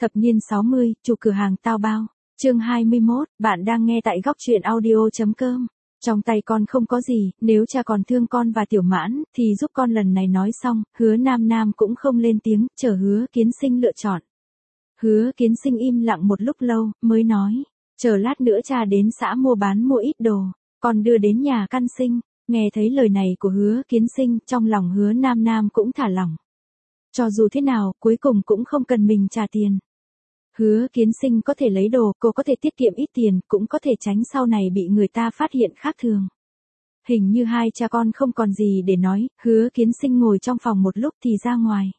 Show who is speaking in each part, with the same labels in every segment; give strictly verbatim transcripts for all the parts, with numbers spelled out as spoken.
Speaker 1: Thập niên sáu mươi, chủ cửa hàng tao bao. Chương hai mươi mốt, bạn đang nghe tại góc truyện audio chấm com. Trong tay con không có gì, nếu cha còn thương con và Tiểu Mãn, thì giúp con lần này nói xong, Hứa Nam Nam cũng không lên tiếng, chờ Hứa Kiến Sinh lựa chọn. Hứa Kiến Sinh im lặng một lúc lâu, mới nói, chờ lát nữa cha đến xã mua bán mua ít đồ, con đưa đến nhà căn sinh. Nghe thấy lời này của Hứa Kiến Sinh, trong lòng Hứa Nam Nam cũng thả lỏng. Cho dù thế nào, cuối cùng cũng không cần mình trả tiền. Hứa Kiến Sinh có thể lấy đồ, cô có thể tiết kiệm ít tiền, cũng có thể tránh sau này bị người ta phát hiện khác thường. Hình như hai cha con không còn gì để nói, Hứa Kiến Sinh ngồi trong phòng một lúc thì ra ngoài.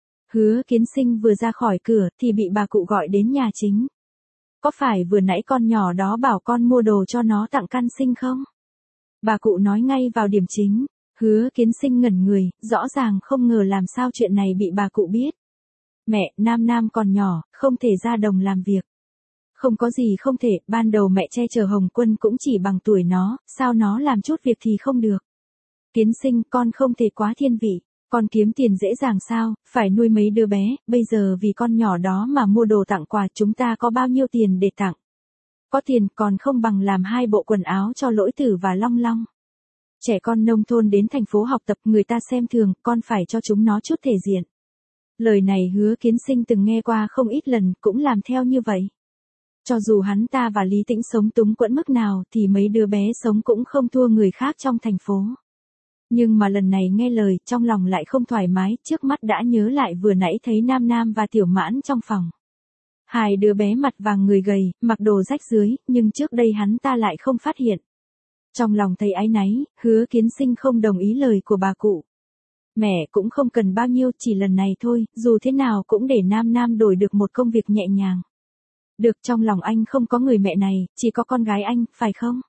Speaker 1: Hứa Kiến Sinh vừa ra khỏi cửa thì bị bà cụ gọi đến nhà chính. Có phải vừa nãy con nhỏ đó bảo con mua đồ cho nó tặng căn sinh không? Bà cụ nói ngay vào điểm chính. Hứa Kiến Sinh ngẩn người, rõ ràng không ngờ làm sao chuyện này bị bà cụ biết. Mẹ, Nam Nam còn nhỏ, không thể ra đồng làm việc. Không có gì không thể, ban đầu mẹ che chở Hồng Quân cũng chỉ bằng tuổi nó, sao nó làm chút việc thì không được. Kiến Sinh, con không thể quá thiên vị, con kiếm tiền dễ dàng sao, phải nuôi mấy đứa bé, bây giờ vì con nhỏ đó mà mua đồ tặng quà, chúng ta có bao nhiêu tiền để tặng. Có tiền còn không bằng làm hai bộ quần áo cho Lỗi Tử và Long Long. Trẻ con nông thôn đến thành phố học tập, người ta xem thường, con phải cho chúng nó chút thể diện. Lời này Hứa Kiến Sinh từng nghe qua không ít lần, cũng làm theo như vậy. Cho dù hắn ta và Lý Tĩnh sống túng quẫn mức nào thì mấy đứa bé sống cũng không thua người khác trong thành phố. Nhưng mà lần này nghe lời, trong lòng lại không thoải mái, trước mắt đã nhớ lại vừa nãy thấy Nam Nam và Tiểu Mãn trong phòng. Hai đứa bé mặt vàng người gầy, mặc đồ rách rưới, nhưng trước đây hắn ta lại không phát hiện. Trong lòng thấy áy náy, Hứa Kiến Sinh không đồng ý lời của bà cụ. Mẹ cũng không cần bao nhiêu, chỉ lần này thôi, dù thế nào cũng để Nam Nam đổi được một công việc nhẹ nhàng. Được, trong lòng anh không có người mẹ này, chỉ có con gái anh, phải không?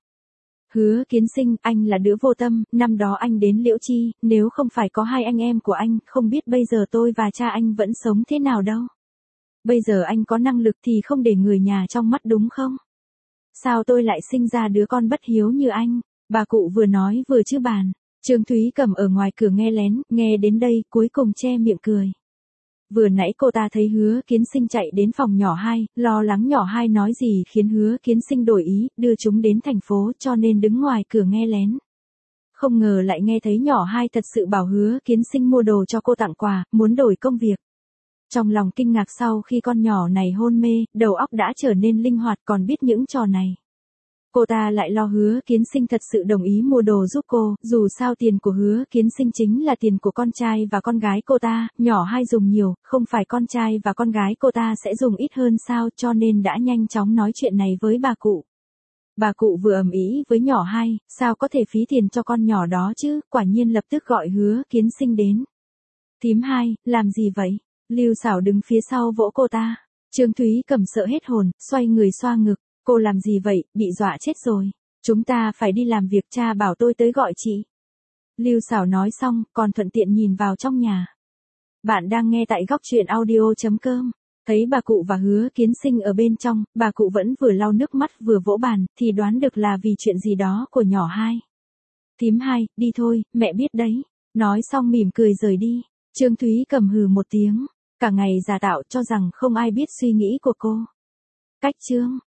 Speaker 1: Hứa Kiến Sinh, anh là đứa vô tâm, năm đó anh đến Liễu Chi, nếu không phải có hai anh em của anh, không biết bây giờ tôi và cha anh vẫn sống thế nào đâu. Bây giờ anh có năng lực thì không để người nhà trong mắt đúng không? Sao tôi lại sinh ra đứa con bất hiếu như anh? Bà cụ vừa nói vừa chữ bàn. Trương Thúy Cầm ở ngoài cửa nghe lén, nghe đến đây, cuối cùng che miệng cười. Vừa nãy cô ta thấy Hứa Kiến Sinh chạy đến phòng nhỏ hai, lo lắng nhỏ hai nói gì khiến Hứa Kiến Sinh đổi ý, đưa chúng đến thành phố cho nên đứng ngoài cửa nghe lén. Không ngờ lại nghe thấy nhỏ hai thật sự bảo Hứa Kiến Sinh mua đồ cho cô tặng quà, muốn đổi công việc. Trong lòng kinh ngạc sau khi con nhỏ này hôn mê, đầu óc đã trở nên linh hoạt còn biết những trò này. Cô ta lại lo Hứa Kiến Sinh thật sự đồng ý mua đồ giúp cô, dù sao tiền của Hứa Kiến Sinh chính là tiền của con trai và con gái cô ta, nhỏ hai dùng nhiều, không phải con trai và con gái cô ta sẽ dùng ít hơn sao, cho nên đã nhanh chóng nói chuyện này với bà cụ. Bà cụ vừa ầm ĩ với nhỏ hai, sao có thể phí tiền cho con nhỏ đó chứ, quả nhiên lập tức gọi Hứa Kiến Sinh đến. Thím hai, làm gì vậy? Lưu Xảo đứng phía sau vỗ cô ta. Trương Thúy Cầm sợ hết hồn, xoay người xoa ngực. Cô làm gì vậy, bị dọa chết rồi. Chúng ta phải đi làm việc, cha bảo tôi tới gọi chị. Lưu Xảo nói xong, còn thuận tiện nhìn vào trong nhà. Bạn đang nghe tại góc truyện audio chấm com. Thấy bà cụ và Hứa Kiến Sinh ở bên trong, bà cụ vẫn vừa lau nước mắt vừa vỗ bàn, thì đoán được là vì chuyện gì đó của nhỏ hai. Thím hai, đi thôi, mẹ biết đấy. Nói xong mỉm cười rời đi. Trương Thúy Cầm hừ một tiếng. Cả ngày giả tạo cho rằng không ai biết suy nghĩ của cô. Cách chương.